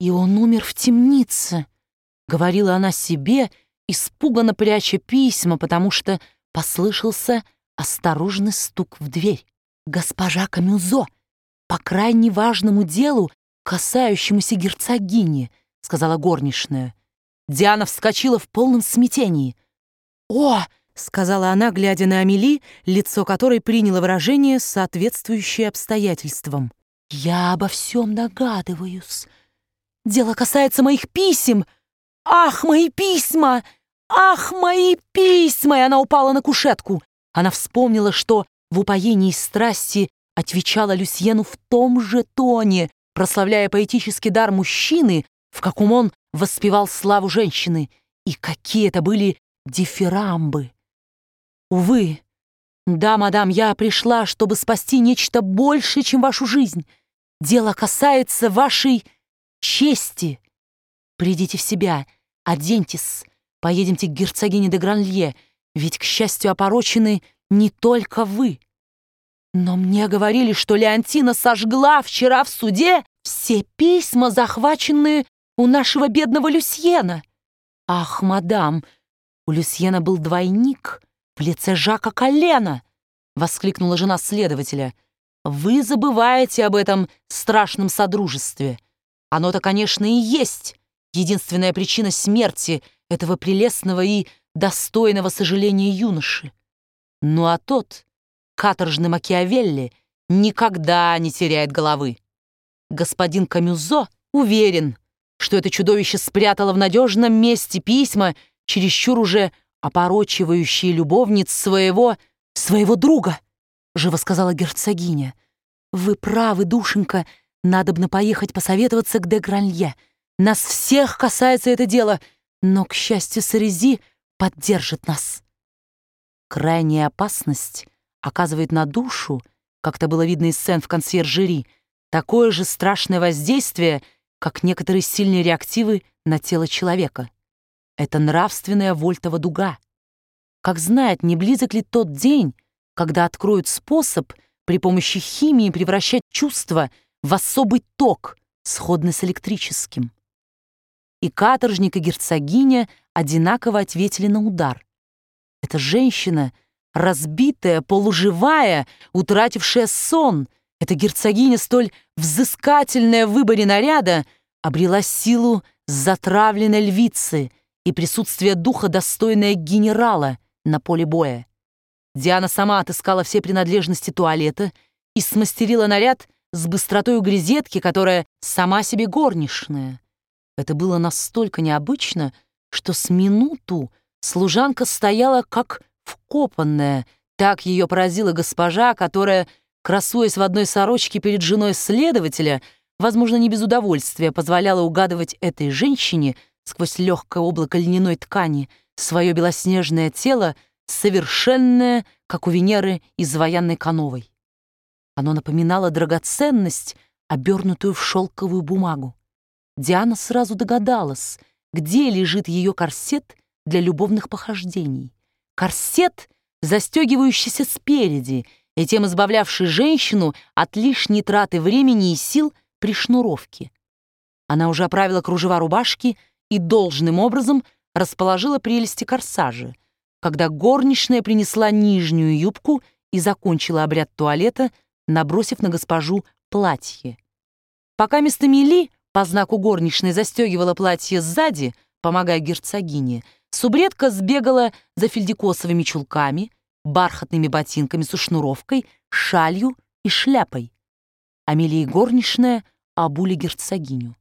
«И он умер в темнице», — говорила она себе, испуганно пряча письма, потому что послышался осторожный стук в дверь. «Госпожа Камюзо, по крайне важному делу, касающемуся герцогини», — сказала горничная. Диана вскочила в полном смятении. «О!» — сказала она, глядя на Амели, лицо которой приняло выражение, соответствующее обстоятельствам. «Я обо всем догадываюсь. Дело касается моих писем. Ах, мои письма! Ах, мои письма!» И она упала на кушетку. Она вспомнила, что в упоении страсти отвечала Люсьену в том же тоне, прославляя поэтический дар мужчины, в каком он воспевал славу женщины. И какие это были дифирамбы! «Увы, да, мадам, я пришла, чтобы спасти нечто большее, чем вашу жизнь. Дело касается вашей чести. Придите в себя, оденьтесь, поедемте к герцогине де Гранлье, ведь, к счастью, опорочены не только вы. Но мне говорили, что Леонтина сожгла вчера в суде все письма, захваченные у нашего бедного Люсьена. Ах, мадам, у Люсьена был двойник в лице Жака Коллена», — воскликнула жена следователя. «Вы забываете об этом страшном содружестве. Оно-то, конечно, и есть единственная причина смерти этого прелестного и достойного сожаления юноши. Ну а тот, каторжный Макиавелли, никогда не теряет головы. Господин Камюзо уверен, что это чудовище спрятало в надежном месте письма, чересчур уже опорочивающие любовниц своего друга», — живо сказала герцогиня. «Вы правы, душенька, надобно поехать посоветоваться к де Гранлье. Нас всех касается это дело, но, к счастью, Сарези поддержит нас». Крайняя опасность оказывает на душу, как-то было видно из сцен в консьержери, такое же страшное воздействие, как некоторые сильные реактивы на тело человека. Это нравственная вольтова дуга. Как знает, не близок ли тот день, когда откроют способ при помощи химии превращать чувства в особый ток, сходный с электрическим. И каторжник, и герцогиня одинаково ответили на удар. Эта женщина, разбитая, полуживая, утратившая сон, эта герцогиня, столь взыскательная в выборе наряда, обрела силу затравленной львицы и присутствие духа, достойное генерала на поле боя. Диана сама отыскала все принадлежности туалета и смастерила наряд с быстротой у грезетки, которая сама себе горничная. Это было настолько необычно, что с минуту служанка стояла как вкопанная. Так ее поразила госпожа, которая, красуясь в одной сорочке перед женой следователя, возможно, не без удовольствия позволяла угадывать этой женщине сквозь легкое облако льняной ткани свое белоснежное тело, совершенное, как у Венеры, изваянной кановой. Оно напоминало драгоценность, обернутую в шелковую бумагу. Диана сразу догадалась, где лежит ее корсет для любовных похождений. Корсет, застегивающийся спереди, и тем избавлявший женщину от лишней траты времени и сил при шнуровке. Она уже оправила кружева рубашки и должным образом расположила прелести корсажа, когда горничная принесла нижнюю юбку и закончила обряд туалета, набросив на госпожу платье. Пока мисс Эмили по знаку горничной застегивала платье сзади, помогая герцогине, субредка сбегала за фельдикосовыми чулками, бархатными ботинками со шнуровкой, шалью и шляпой. Амелия горничная обули герцогиню.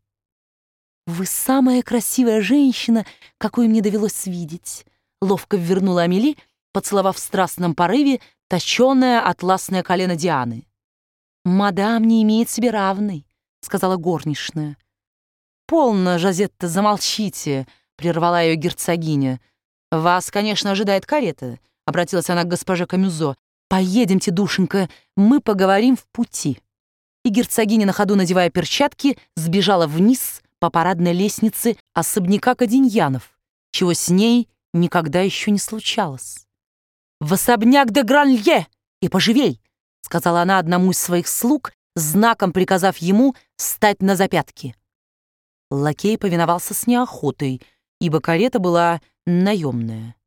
«Вы самая красивая женщина, какую мне довелось видеть», — ловко ввернула Амели, поцеловав в страстном порыве точеное атласное колено Дианы. «Мадам не имеет себе равной», — сказала горничная. «Полно, Жазетта, замолчите», — прервала ее герцогиня. «Вас, конечно, ожидает карета», — обратилась она к госпоже Камюзо. «Поедемте, душенька, мы поговорим в пути». И герцогиня, на ходу надевая перчатки, сбежала вниз по парадной лестнице особняка Каденьянов, чего с ней никогда еще не случалось. «В особняк де Гранлье! И поживей!» — сказала она одному из своих слуг, знаком приказав ему встать на запятки. Лакей повиновался с неохотой, ибо карета была наемная.